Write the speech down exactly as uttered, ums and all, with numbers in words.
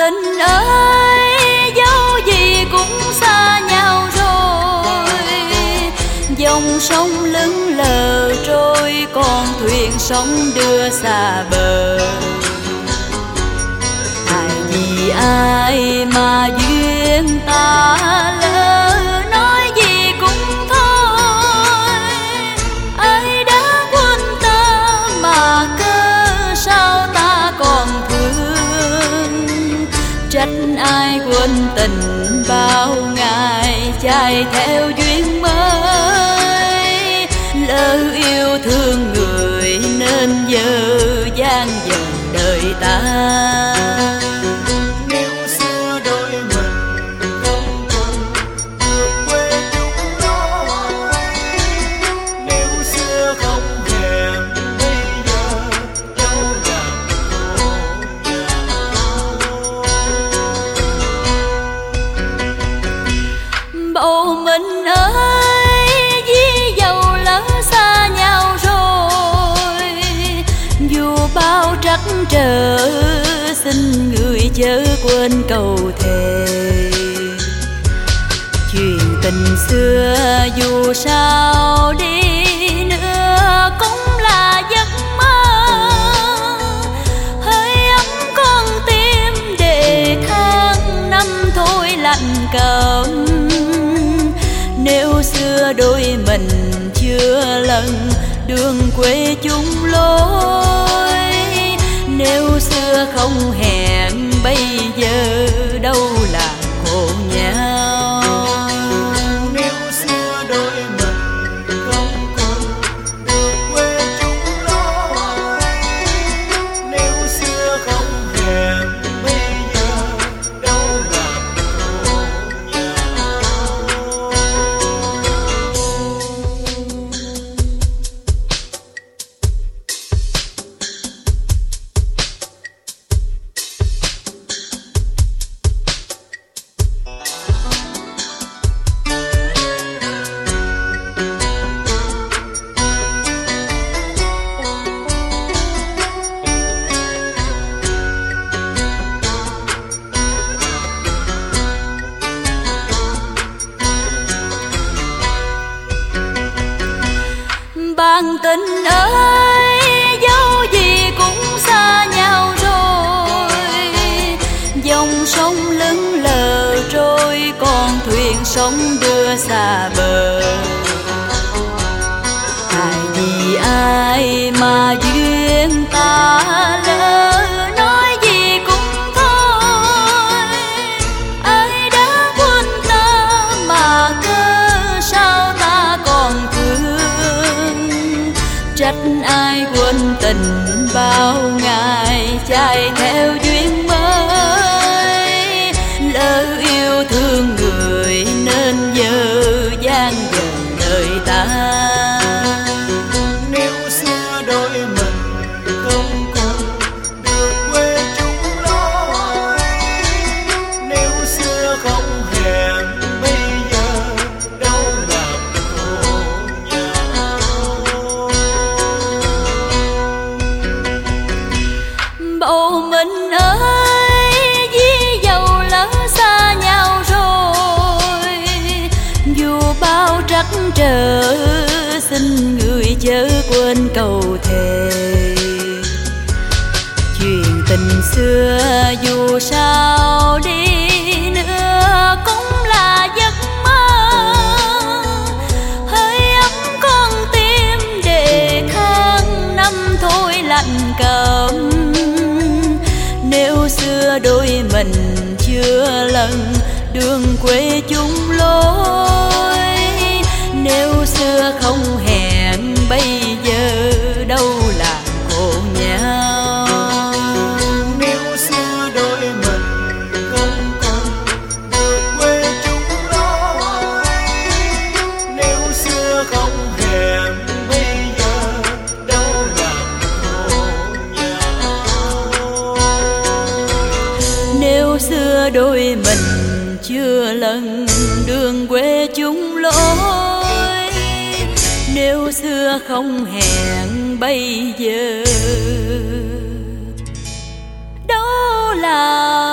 tình ơi, dẫu gì cũng xa nhau rồi. Dòng sông lững lờ trôi, con thuyền sóng đưa xa bờ. Ai vì ai mà duyên ta lỡ, nói gì cũng thôi. Ai đã quên ta mà cớ sao ta còn thương. Trách ai quên tình bao ngày chạy theo duyên mới. Lỡ yêu thương người nên giờ gian dần đời ta. Bầu mình ơi, ví dầu lỡ xa nhau rồi. Dù bao trắc trở, xin người chớ quên câu thề. Chuyện tình xưa dù sao đi nữa cũng là giấc mơ. Hơi ấm con tim để tháng năm thôi lạnh cơm. Nếu xưa đôi mình chưa lần đường quê chung lối. Nếu xưa không hẹn bây giờ đâu là khổ nhau. Nếu xưa đôi mình không còn được quê chung lối. Nếu xưa không hẹn bây giờ đâu là khổ nhau. Bạn tình ơi, dẫu gì cũng xa nhau rồi. Dòng sông lững lờ trôi, con thuyền sóng đưa xa bờ. Ai vì ai mà duyên ta lỡ, nói gì cũng thôi. Ai đã quên ta mà cớ sao ta còn thương. Trách ai quên tình bao ngày chạy theo duyên mới. Lỡ yêu thương người nên giờ gian dần đời ta. Nếu xưa đôi mình không còn được quê chung lối. Nếu xưa không hẹn bây giờ đâu là khổ nhau. Bầu mình ơi, ví dầu lỡ xa nhau rồi. Dù bao trắc trở, xin người chớ quên câu thề. Chuyện tình xưa dù sao đi nữa cũng là giấc mơ. Hơi ấm con tim để tháng năm thôi lạnh cơm. Nếu xưa đôi mình chưa lần đường quê chung lối. Nếu xưa không hẹn bây giờ đâu là khổ nhau. Nếu xưa đôi mình không còn được quê chung lối. Nếu xưa không hẹn bây giờ đâu là khổ nhau. Nếu xưa đôi mình chưa lần đường quê chung lối. Nếu xưa không hẹn bây giờ đâu là